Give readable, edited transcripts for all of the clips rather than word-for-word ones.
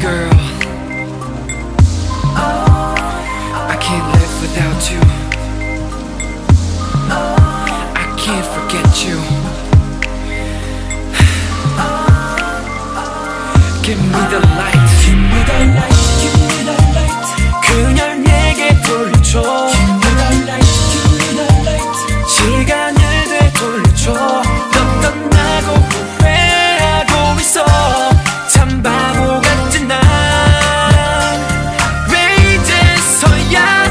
girl. I can't live without you. I can't forget you. Give me the light. Give me the light. Give me the light. 그녀를 내게 돌려줘. Give me the light. Give me the light. 시간을 되돌려줘. 너 떠나고 후회하고 있어. 참 바보 같은 난 왜 이제서야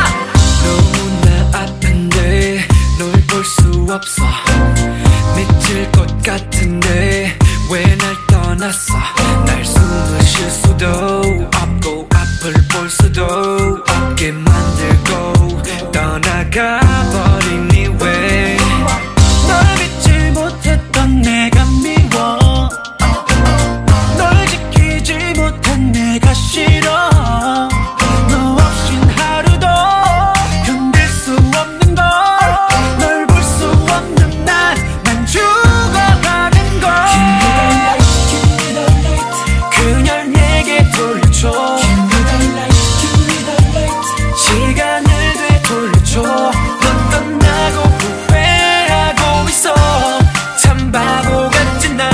너무나 아픈데 널 볼 수 없어. 미칠 것 같은데 왜 날 떠났어. 날 숨을 쉴 수도 없고 앞을 볼 수도 없게 만들고 떠나가 버리니 왜 널 믿지 못했던 내가 미워. 널 지키지 못한 내가 싫어. 너 없인 하루도 견딜 수 없는 걸. 널 볼 수 없는 난 죽어가는 걸. Give me the light. 그녀를 내게 돌려줘. Give me the light. Give me the light. 시간을 되돌려줘. 넌 떠나고 후회하고 있어. 참 바보 같은 난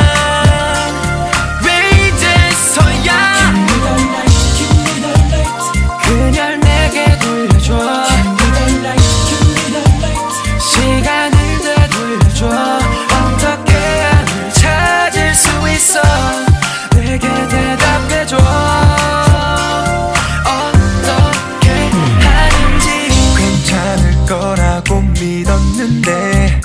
왜 이제서야 Give me the light. Give me the light. 그녀를 내게 돌려줘. Give me the light. Give me the light. 시간을 되돌려줘. 어떻게 널 찾을 수 있어. 내게 대답해줘. 어떻게 하는지. 괜찮을 거라고 믿었는데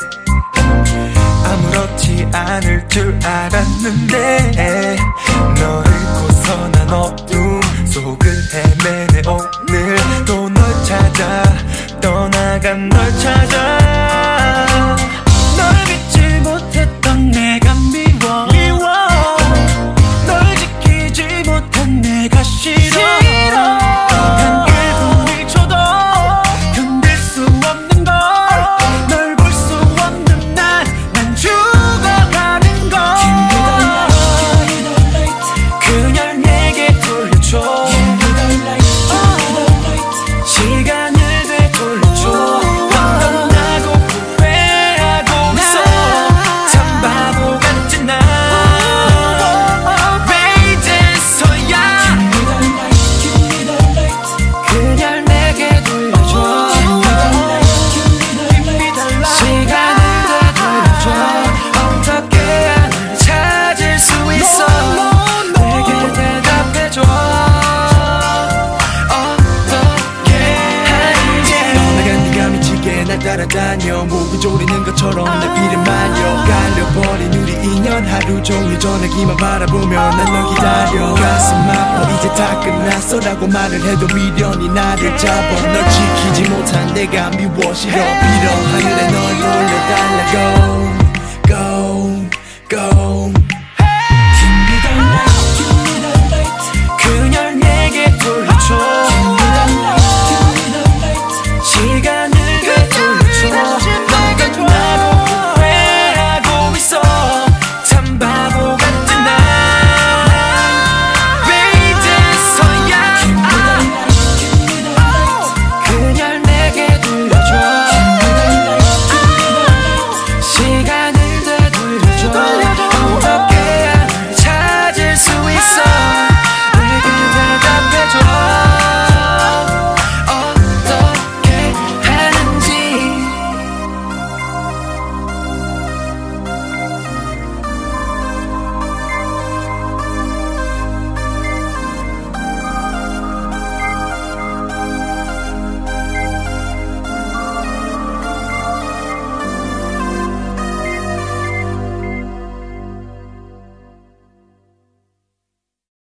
아무렇지 않을 줄 알았는데 널 잃고서 난 어둠 속을 헤매네. 오늘 또 널 찾아 떠나간 널 찾아. 널 믿지 못했던 내가 미워. 널 지키지 못한 내가 싫어. 단 1분 1초도 견딜 수 없는 걸. 널 볼 수 없는 난 죽어가는 걸. Give me the light. Give me the light. 그녀를 내게 돌려줘. Give me the light. Give me the light. 시간을 되돌려줘. 넌 떠나고 후회하고 있어. 참 바보 같은 난 왜 이제서야 Give me the light. Give me the light. 그녀를 내게 돌려줘. Give me the light. 시간을 되돌려줘. 어떻게 널 찾을 수 있어. 내게 대답해줘. 어떻게 하는지. 떠나간 네가 미치게 날 따라다녀. 목이 졸이는 것처럼 내 비를 말려. 깔려버린 우리 인연 하루 종일 전화기만 바라보며 난 널 기다려. 가슴 아파 이제 다 끝났어 라고 말을 해도 미련이 나를 잡아. 널 지키지 못한 내가 미워. 싫어 빌어 하늘에 널 돌려달라고.